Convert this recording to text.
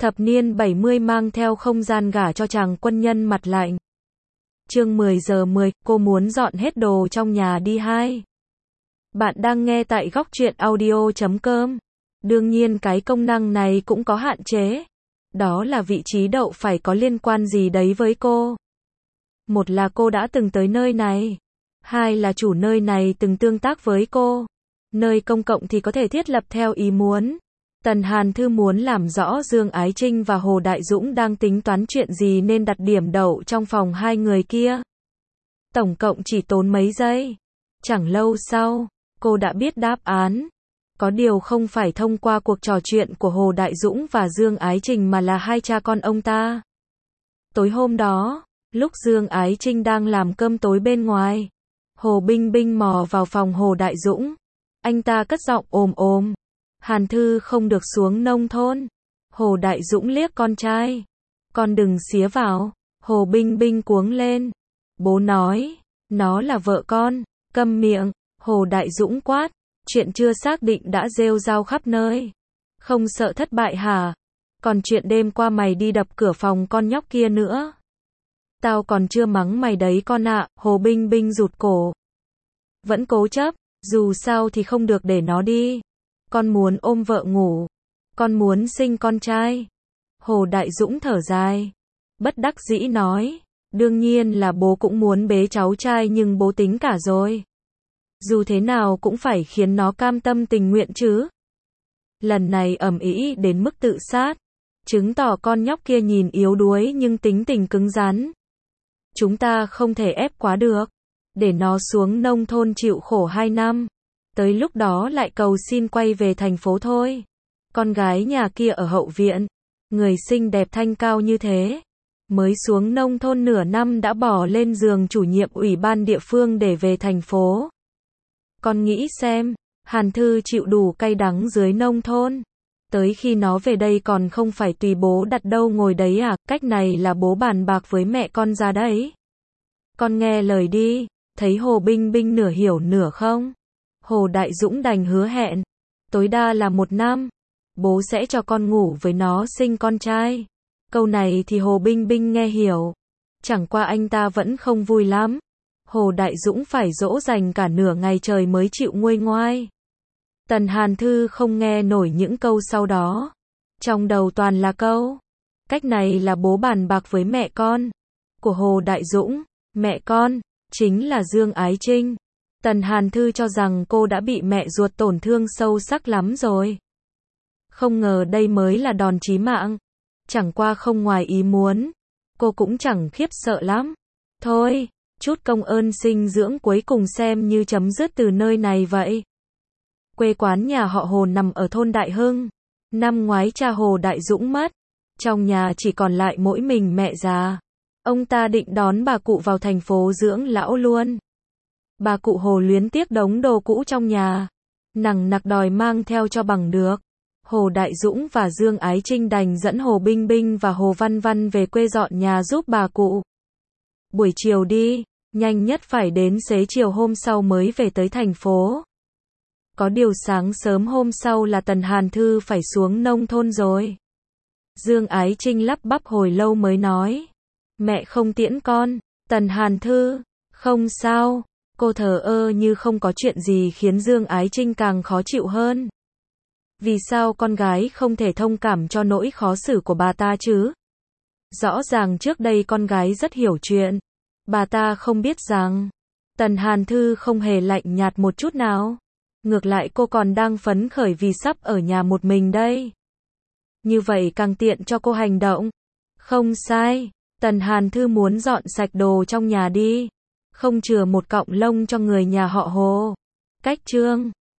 Thập niên 70 mang theo không gian gả cho chàng quân nhân mặt lạnh. Chương 10 giờ 10, cô muốn dọn hết đồ trong nhà đi hai. Bạn đang nghe tại góc truyện audio.com. Đương nhiên cái công năng này cũng có hạn chế. Đó là vị trí đậu phải có liên quan gì đấy với cô. Một là cô đã từng tới nơi này. Hai là chủ nơi này từng tương tác với cô. Nơi công cộng thì có thể thiết lập theo ý muốn. Tần Hàn Thư muốn làm rõ Dương Ái Trinh và Hồ Đại Dũng đang tính toán chuyện gì nên đặt điểm đậu trong phòng hai người kia. Tổng cộng chỉ tốn mấy giây. Chẳng lâu sau, cô đã biết đáp án. Có điều không phải thông qua cuộc trò chuyện của Hồ Đại Dũng và Dương Ái Trinh mà là hai cha con ông ta. Tối hôm đó, lúc Dương Ái Trinh đang làm cơm tối bên ngoài, Hồ Binh Binh mò vào phòng Hồ Đại Dũng. Anh ta cất giọng ồm ồm. Hàn Thư không được xuống nông thôn. Hồ Đại Dũng liếc con trai. Con đừng xía vào. Hồ Binh Binh cuống lên. Bố nói, nó là vợ con. Câm miệng. Hồ Đại Dũng quát. Chuyện chưa xác định đã rêu rao khắp nơi. Không sợ thất bại hả? Còn chuyện đêm qua mày đi đập cửa phòng con nhóc kia nữa. Tao còn chưa mắng mày đấy con ạ. Hồ Binh Binh rụt cổ. Vẫn cố chấp. Dù sao thì không được để nó đi. Con muốn ôm vợ ngủ. Con muốn sinh con trai. Hồ Đại Dũng thở dài. Bất đắc dĩ nói. Đương nhiên là bố cũng muốn bế cháu trai nhưng bố tính cả rồi. Dù thế nào cũng phải khiến nó cam tâm tình nguyện chứ. Lần này ầm ĩ đến mức tự sát. Chứng tỏ con nhóc kia nhìn yếu đuối nhưng tính tình cứng rắn. Chúng ta không thể ép quá được. Để nó xuống nông thôn chịu khổ 2 năm. Tới lúc đó lại cầu xin quay về thành phố thôi. Con gái nhà kia ở hậu viện. Người xinh đẹp thanh cao như thế. Mới xuống nông thôn nửa năm đã bỏ lên giường chủ nhiệm ủy ban địa phương để về thành phố. Con nghĩ xem, Hàn Thư chịu đủ cay đắng dưới nông thôn. Tới khi nó về đây còn không phải tùy bố đặt đâu ngồi đấy à, cách này là bố bàn bạc với mẹ con ra đấy. Con nghe lời đi, thấy Hồ Binh Binh nửa hiểu nửa không? Hồ Đại Dũng đành hứa hẹn, tối đa là 1 năm, bố sẽ cho con ngủ với nó sinh con trai. Câu này thì Hồ Binh Binh nghe hiểu, chẳng qua anh ta vẫn không vui lắm. Hồ Đại Dũng phải dỗ dành cả nửa ngày trời mới chịu nguôi ngoai. Tần Hàn Thư không nghe nổi những câu sau đó. Trong đầu toàn là câu, cách này là bố bàn bạc với mẹ con. Của Hồ Đại Dũng, mẹ con, chính là Dương Ái Trinh. Tần Hàn Thư cho rằng cô đã bị mẹ ruột tổn thương sâu sắc lắm rồi. Không ngờ đây mới là đòn chí mạng. Chẳng qua không ngoài ý muốn. Cô cũng chẳng khiếp sợ lắm. Thôi, chút công ơn sinh dưỡng cuối cùng xem như chấm dứt từ nơi này vậy. Quê quán nhà họ Hồ nằm ở thôn Đại Hưng. Năm ngoái cha Hồ Đại Dũng mất. Trong nhà chỉ còn lại mỗi mình mẹ già. Ông ta định đón bà cụ vào thành phố dưỡng lão luôn. Bà cụ Hồ luyến tiếc đống đồ cũ trong nhà. Nằng nặc đòi mang theo cho bằng được. Hồ Đại Dũng và Dương Ái Trinh đành dẫn Hồ Binh Binh và Hồ Văn Văn về quê dọn nhà giúp bà cụ. Buổi chiều đi, nhanh nhất phải đến xế chiều hôm sau mới về tới thành phố. Có điều sáng sớm hôm sau là Tần Hàn Thư phải xuống nông thôn rồi. Dương Ái Trinh lắp bắp hồi lâu mới nói. Mẹ không tiễn con. Tần Hàn Thư, không sao. Cô thờ ơ như không có chuyện gì khiến Dương Ái Trinh càng khó chịu hơn. Vì sao con gái không thể thông cảm cho nỗi khó xử của bà ta chứ? Rõ ràng trước đây con gái rất hiểu chuyện. Bà ta không biết rằng Tần Hàn Thư không hề lạnh nhạt một chút nào. Ngược lại cô còn đang phấn khởi vì sắp ở nhà một mình đây. Như vậy càng tiện cho cô hành động. Không sai, Tần Hàn Thư muốn dọn sạch đồ trong nhà đi. Không chừa một cọng lông cho người nhà họ Hồ. Cách chương